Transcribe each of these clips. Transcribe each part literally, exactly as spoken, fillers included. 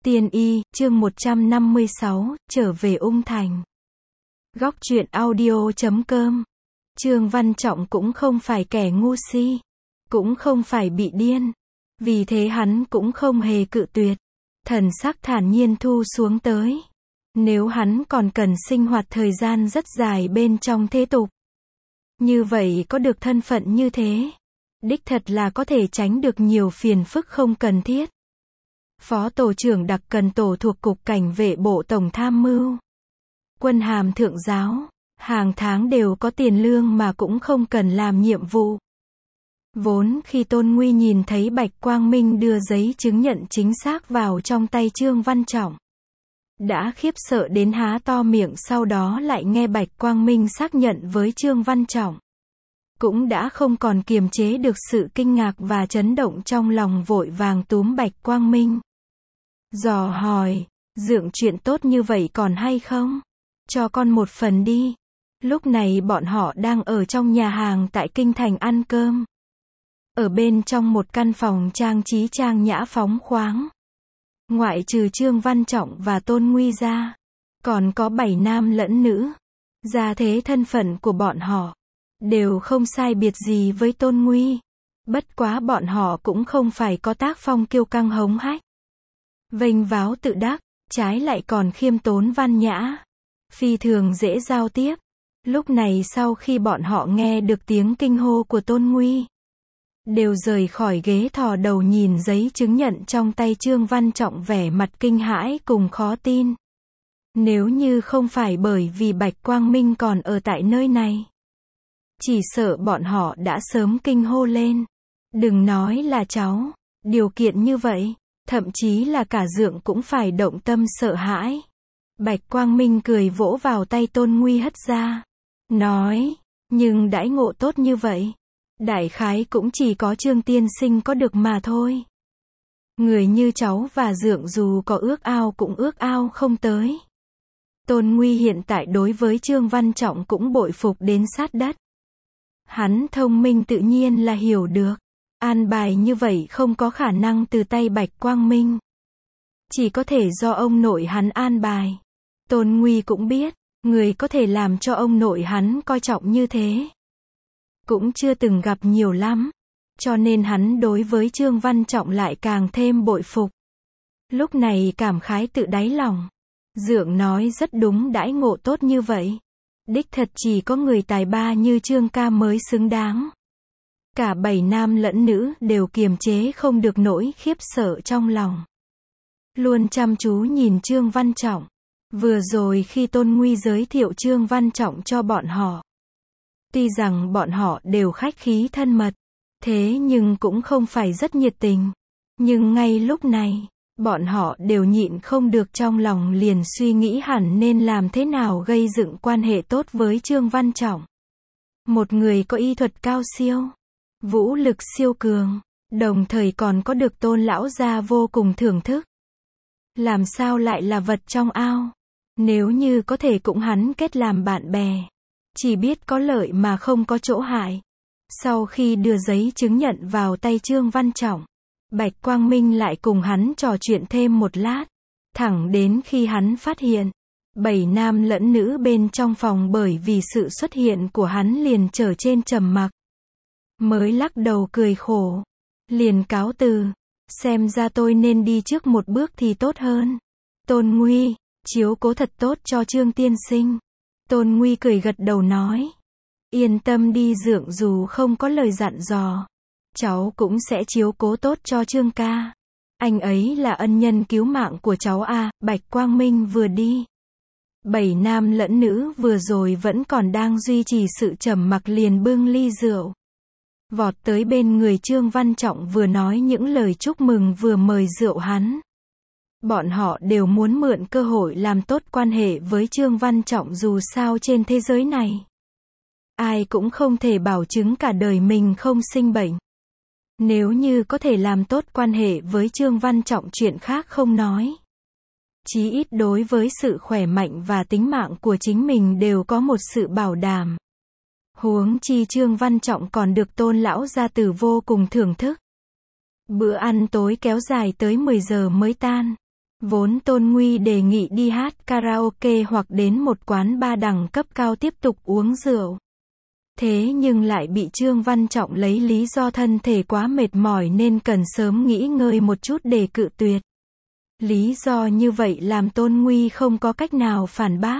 Tiên y, chương một trăm năm mươi sáu, trở về Ung Thành. Góc truyện audio chấm com. Trương Văn Trọng cũng không phải kẻ ngu si, cũng không phải bị điên. Vì thế hắn cũng không hề cự tuyệt. Thần sắc thản nhiên thu xuống tới. Nếu hắn còn cần sinh hoạt thời gian rất dài bên trong thế tục, như vậy có được thân phận như thế, đích thật là có thể tránh được nhiều phiền phức không cần thiết. Phó tổ trưởng đặc cần tổ thuộc Cục Cảnh vệ Bộ Tổng Tham mưu. Quân hàm thượng giáo, hàng tháng đều có tiền lương mà cũng không cần làm nhiệm vụ. Vốn khi Tôn Nguy nhìn thấy Bạch Quang Minh đưa giấy chứng nhận chính xác vào trong tay Trương Văn Trọng, đã khiếp sợ đến há to miệng, sau đó lại nghe Bạch Quang Minh xác nhận với Trương Văn Trọng, cũng đã không còn kiềm chế được sự kinh ngạc và chấn động trong lòng, vội vàng túm Bạch Quang Minh. Dò hỏi, Dượng, chuyện tốt như vậy còn hay không? Cho con một phần đi. Lúc này bọn họ đang ở trong nhà hàng tại Kinh Thành ăn cơm. Ở bên trong một căn phòng trang trí trang nhã phóng khoáng. Ngoại trừ Trương Văn Trọng và Tôn Nguy ra, còn có bảy nam lẫn nữ. Gia thế thân phận của bọn họ đều không sai biệt gì với Tôn Nguy. Bất quá bọn họ cũng không phải có tác phong kiêu căng hống hách, vênh váo tự đắc, trái lại còn khiêm tốn văn nhã, phi thường dễ giao tiếp. Lúc này sau khi bọn họ nghe được tiếng kinh hô của Tôn Nguy, đều rời khỏi ghế thò đầu nhìn giấy chứng nhận trong tay Trương Văn Trọng, vẻ mặt kinh hãi cùng khó tin. Nếu như không phải bởi vì Bạch Quang Minh còn ở tại nơi này, chỉ sợ bọn họ đã sớm kinh hô lên. Đừng nói là cháu, điều kiện như vậy, thậm chí là cả Dượng cũng phải động tâm sợ hãi. Bạch Quang Minh cười vỗ vào tay Tôn Nguy hất ra, nói, nhưng đãi ngộ tốt như vậy, đại khái cũng chỉ có Trương tiên sinh có được mà thôi. Người như cháu và Dượng dù có ước ao cũng ước ao không tới. Tôn Nguy hiện tại đối với Trương Văn Trọng cũng bội phục đến sát đất. Hắn thông minh tự nhiên là hiểu được, an bài như vậy không có khả năng từ tay Bạch Quang Minh, chỉ có thể do ông nội hắn an bài. Tôn Nguy cũng biết, người có thể làm cho ông nội hắn coi trọng như thế cũng chưa từng gặp nhiều lắm, cho nên hắn đối với Trương Văn Trọng lại càng thêm bội phục. Lúc này cảm khái tự đáy lòng, Dượng nói rất đúng, đãi ngộ tốt như vậy, đích thật chỉ có người tài ba như Trương ca mới xứng đáng. Cả bảy nam lẫn nữ đều kiềm chế không được nỗi khiếp sợ trong lòng, luôn chăm chú nhìn Trương Văn Trọng. Vừa rồi khi Tôn Nguy giới thiệu Trương Văn Trọng cho bọn họ, tuy rằng bọn họ đều khách khí thân mật, thế nhưng cũng không phải rất nhiệt tình. Nhưng ngay lúc này, bọn họ đều nhịn không được trong lòng liền suy nghĩ hẳn nên làm thế nào gây dựng quan hệ tốt với Trương Văn Trọng. Một người có y thuật cao siêu, vũ lực siêu cường, đồng thời còn có được Tôn lão gia vô cùng thưởng thức. Làm sao lại là vật trong ao? Nếu như có thể cũng hắn kết làm bạn bè, chỉ biết có lợi mà không có chỗ hại. Sau khi đưa giấy chứng nhận vào tay Trương Văn Trọng, Bạch Quang Minh lại cùng hắn trò chuyện thêm một lát, thẳng đến khi hắn phát hiện bảy nam lẫn nữ bên trong phòng bởi vì sự xuất hiện của hắn liền trở trên trầm mặc, mới lắc đầu cười khổ, liền cáo từ, xem ra tôi nên đi trước một bước thì tốt hơn. Tôn Nguy, chiếu cố thật tốt cho Trương tiên sinh. Tôn Nguy cười gật đầu nói, yên tâm đi Dượng, dù không có lời dặn dò, cháu cũng sẽ chiếu cố tốt cho Trương ca. Anh ấy là ân nhân cứu mạng của cháu à. Bạch Quang Minh vừa đi, bảy nam lẫn nữ vừa rồi vẫn còn đang duy trì sự trầm mặc liền bưng ly rượu, vọt tới bên người Trương Văn Trọng, vừa nói những lời chúc mừng vừa mời rượu hắn. Bọn họ đều muốn mượn cơ hội làm tốt quan hệ với Trương Văn Trọng, dù sao trên thế giới này, ai cũng không thể bảo chứng cả đời mình không sinh bệnh. Nếu như có thể làm tốt quan hệ với Trương Văn Trọng, chuyện khác không nói, chí ít đối với sự khỏe mạnh và tính mạng của chính mình đều có một sự bảo đảm. Huống chi Trương Văn Trọng còn được Tôn lão gia tử vô cùng thưởng thức. Bữa ăn tối kéo dài tới mười giờ mới tan. Vốn Tôn Nguy đề nghị đi hát karaoke hoặc đến một quán bar đẳng cấp cao tiếp tục uống rượu. Thế nhưng lại bị Trương Văn Trọng lấy lý do thân thể quá mệt mỏi nên cần sớm nghỉ ngơi một chút để cự tuyệt. Lý do như vậy làm Tôn Nguy không có cách nào phản bác.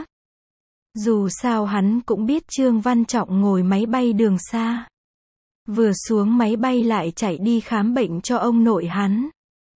Dù sao hắn cũng biết Trương Văn Trọng ngồi máy bay đường xa. Vừa xuống máy bay lại chạy đi khám bệnh cho ông nội hắn.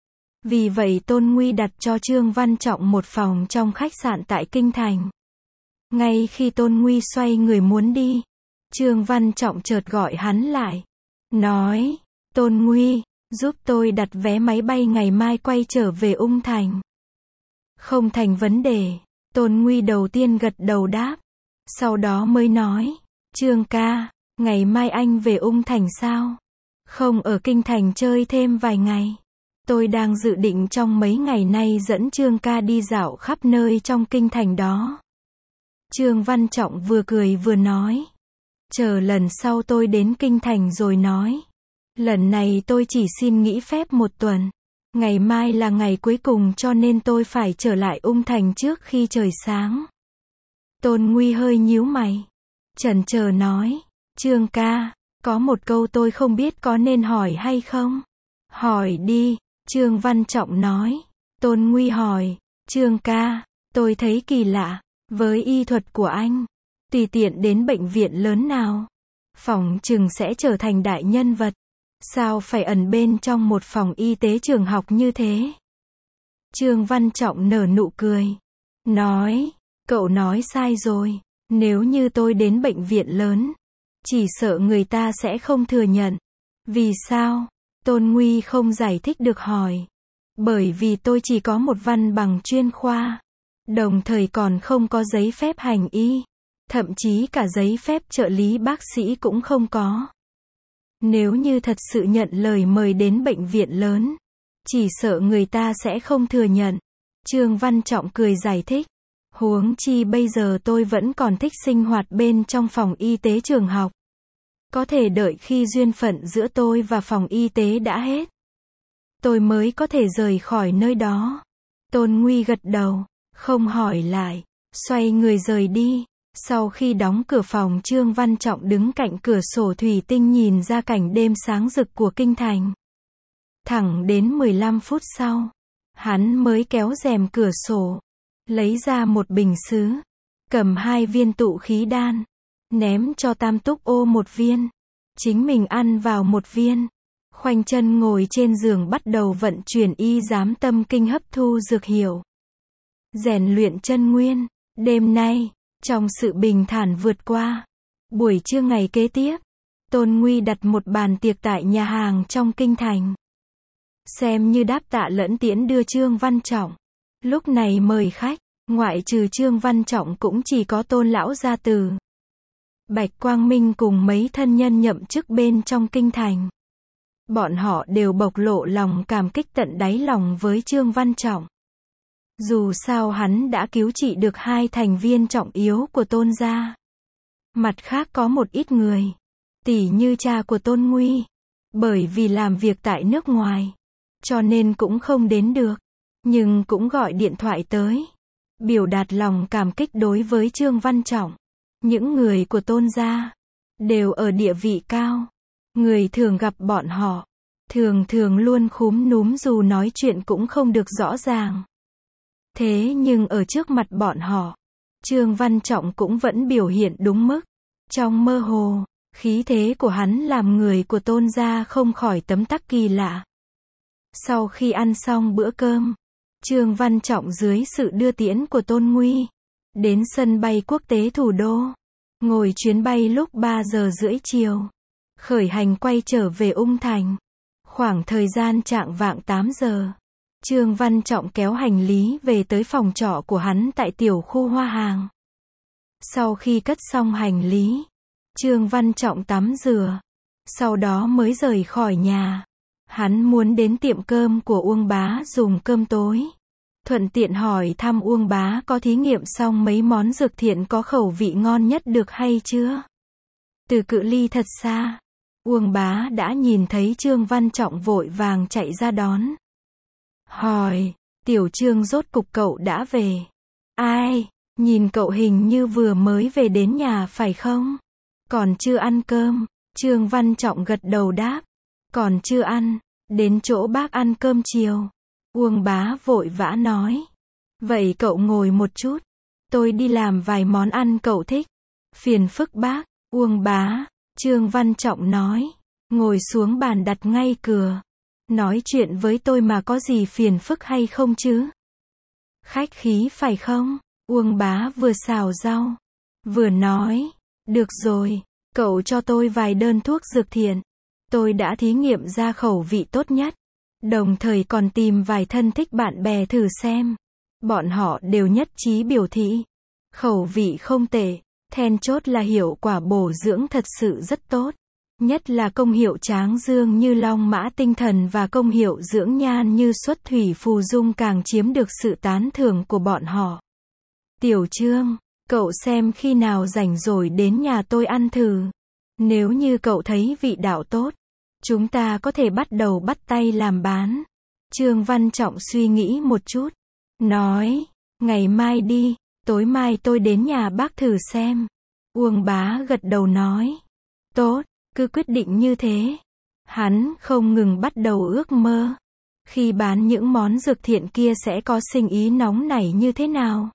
Vì vậy Tôn Nguy đặt cho Trương Văn Trọng một phòng trong khách sạn tại Kinh Thành. Ngay khi Tôn Nguy xoay người muốn đi, Trương Văn Trọng chợt gọi hắn lại. Nói, Tôn Nguy, giúp tôi đặt vé máy bay ngày mai quay trở về Ung Thành. Không thành vấn đề. Tôn Nguy đầu tiên gật đầu đáp. Sau đó mới nói, Trương ca, ngày mai anh về Ung Thành sao? Không ở Kinh Thành chơi thêm vài ngày. Tôi đang dự định trong mấy ngày nay dẫn Trương ca đi dạo khắp nơi trong Kinh Thành đó. Trương Văn Trọng vừa cười vừa nói. Chờ lần sau tôi đến Kinh Thành rồi nói. Lần này tôi chỉ xin nghỉ phép một tuần. Ngày mai là ngày cuối cùng cho nên tôi phải trở lại Ung Thành trước khi trời sáng. Tôn Nguy hơi nhíu mày. Chần chờ nói. Trương ca, có một câu tôi không biết có nên hỏi hay không? Hỏi đi, Trương Văn Trọng nói. Tôn Nguy hỏi. Trương ca, tôi thấy kỳ lạ. Với y thuật của anh, tùy tiện đến bệnh viện lớn nào, phỏng chừng sẽ trở thành đại nhân vật. Sao phải ẩn bên trong một phòng y tế trường học như thế? Trương Văn Trọng nở nụ cười. Nói, cậu nói sai rồi. Nếu như tôi đến bệnh viện lớn, chỉ sợ người ta sẽ không thừa nhận. Vì sao? Tôn Nguy không giải thích được hỏi. Bởi vì tôi chỉ có một văn bằng chuyên khoa. Đồng thời còn không có giấy phép hành y. Thậm chí cả giấy phép trợ lý bác sĩ cũng không có. Nếu như thật sự nhận lời mời đến bệnh viện lớn, chỉ sợ người ta sẽ không thừa nhận. Trương Văn Trọng cười giải thích. Huống chi bây giờ tôi vẫn còn thích sinh hoạt bên trong phòng y tế trường học. Có thể đợi khi duyên phận giữa tôi và phòng y tế đã hết, tôi mới có thể rời khỏi nơi đó. Tôn Nguy gật đầu, không hỏi lại, xoay người rời đi. Sau khi đóng cửa phòng, Trương Văn Trọng đứng cạnh cửa sổ thủy tinh nhìn ra cảnh đêm sáng rực của Kinh Thành. Thẳng đến mười lăm phút sau, hắn mới kéo rèm cửa sổ, lấy ra một bình sứ, cầm hai viên tụ khí đan, ném cho Tam Túc Ô một viên, chính mình ăn vào một viên, khoanh chân ngồi trên giường bắt đầu vận chuyển y giám tâm kinh hấp thu dược hiệu, rèn luyện chân nguyên. Đêm nay, trong sự bình thản vượt qua, buổi trưa ngày kế tiếp, Tôn Nguy đặt một bàn tiệc tại nhà hàng trong Kinh Thành. Xem như đáp tạ lẫn tiễn đưa Trương Văn Trọng. Lúc này mời khách, ngoại trừ Trương Văn Trọng cũng chỉ có Tôn lão gia tử, Bạch Quang Minh cùng mấy thân nhân nhậm chức bên trong Kinh Thành. Bọn họ đều bộc lộ lòng cảm kích tận đáy lòng với Trương Văn Trọng. Dù sao hắn đã cứu trị được hai thành viên trọng yếu của Tôn gia. Mặt khác có một ít người, tỉ như cha của Tôn Nguy, bởi vì làm việc tại nước ngoài, cho nên cũng không đến được, nhưng cũng gọi điện thoại tới, biểu đạt lòng cảm kích đối với Trương Văn Trọng. Những người của Tôn gia đều ở địa vị cao, người thường gặp bọn họ, thường thường luôn khúm núm dù nói chuyện cũng không được rõ ràng. Thế nhưng ở trước mặt bọn họ, Trương Văn Trọng cũng vẫn biểu hiện đúng mức. Trong mơ hồ, khí thế của hắn làm người của Tôn gia không khỏi tấm tắc kỳ lạ. Sau khi ăn xong bữa cơm, Trương Văn Trọng dưới sự đưa tiễn của Tôn Nguy, đến sân bay quốc tế thủ đô, ngồi chuyến bay lúc ba giờ rưỡi chiều, khởi hành quay trở về Ung Thành. Khoảng thời gian chạng vạng tám giờ, Trương Văn Trọng kéo hành lý về tới phòng trọ của hắn tại tiểu khu Hoa Hàng. Sau khi cất xong hành lý, Trương Văn Trọng tắm rửa, sau đó mới rời khỏi nhà. Hắn muốn đến tiệm cơm của Uông Bá dùng cơm tối, thuận tiện hỏi thăm Uông Bá có thí nghiệm xong mấy món dược thiện có khẩu vị ngon nhất được hay chưa. Từ cự ly thật xa, Uông Bá đã nhìn thấy Trương Văn Trọng vội vàng chạy ra đón. Hỏi, Tiểu Trương rốt cục cậu đã về. Ai, nhìn cậu hình như vừa mới về đến nhà phải không? Còn chưa ăn cơm. Trương Văn Trọng gật đầu đáp. Còn chưa ăn, đến chỗ bác ăn cơm chiều. Uông Bá vội vã nói. Vậy cậu ngồi một chút. Tôi đi làm vài món ăn cậu thích. Phiền phức bác. Uông Bá. Trương Văn Trọng nói. Ngồi xuống bàn đặt ngay cửa. Nói chuyện với tôi mà có gì phiền phức hay không chứ? Khách khí phải không? Uông Bá vừa xào rau, vừa nói. Được rồi, cậu cho tôi vài đơn thuốc dược thiện. Tôi đã thí nghiệm ra khẩu vị tốt nhất. Đồng thời còn tìm vài thân thích bạn bè thử xem. Bọn họ đều nhất trí biểu thị. Khẩu vị không tệ. Then chốt là hiệu quả bổ dưỡng thật sự rất tốt. Nhất là công hiệu tráng dương như long mã tinh thần và công hiệu dưỡng nhan như xuất thủy phù dung càng chiếm được sự tán thưởng của bọn họ. Tiểu Trương, cậu xem khi nào rảnh rồi đến nhà tôi ăn thử. Nếu như cậu thấy vị đạo tốt, chúng ta có thể bắt đầu bắt tay làm bán. Trương Văn Trọng suy nghĩ một chút. Nói, ngày mai đi, tối mai tôi đến nhà bác thử xem. Uông Bá gật đầu nói. Tốt, cứ quyết định như thế. Hắn không ngừng bắt đầu ước mơ. Khi bán những món dược thiện kia sẽ có sinh ý nóng nảy như thế nào.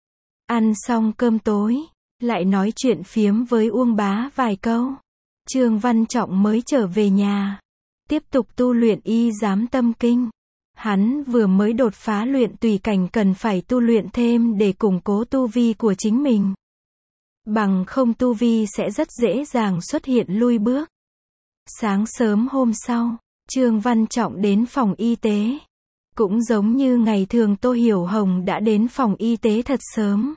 Ăn xong cơm tối, lại nói chuyện phiếm với Uông Bá vài câu. Trương Văn Trọng mới trở về nhà. Tiếp tục tu luyện y giám tâm kinh. Hắn vừa mới đột phá luyện tùy cảnh cần phải tu luyện thêm để củng cố tu vi của chính mình. Bằng không tu vi sẽ rất dễ dàng xuất hiện lui bước. Sáng sớm hôm sau, Trương Văn Trọng đến phòng y tế. Cũng giống như ngày thường Tô Hiểu Hồng đã đến phòng y tế thật sớm.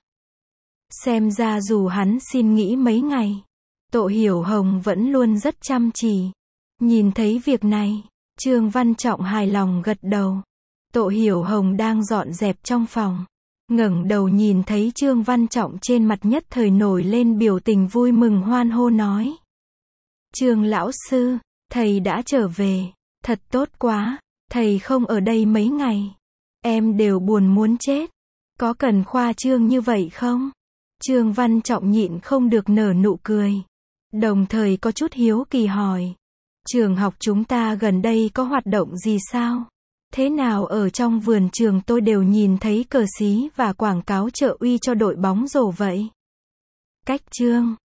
Xem ra dù hắn xin nghỉ mấy ngày, Tô Hiểu Hồng vẫn luôn rất chăm chỉ. Nhìn thấy việc này, Trương Văn Trọng hài lòng gật đầu. Tô Hiểu Hồng đang dọn dẹp trong phòng. Ngẩng đầu nhìn thấy Trương Văn Trọng trên mặt nhất thời nổi lên biểu tình vui mừng hoan hô nói. Trương lão sư, thầy đã trở về, thật tốt quá, thầy không ở đây mấy ngày. Em đều buồn muốn chết, có cần khoa trương như vậy không? Trương Văn Trọng nhịn không được nở nụ cười. Đồng thời có chút hiếu kỳ hỏi. Trường học chúng ta gần đây có hoạt động gì sao? Thế nào ở trong vườn trường tôi đều nhìn thấy cờ xí và quảng cáo trợ uy cho đội bóng rổ vậy? Cách Trương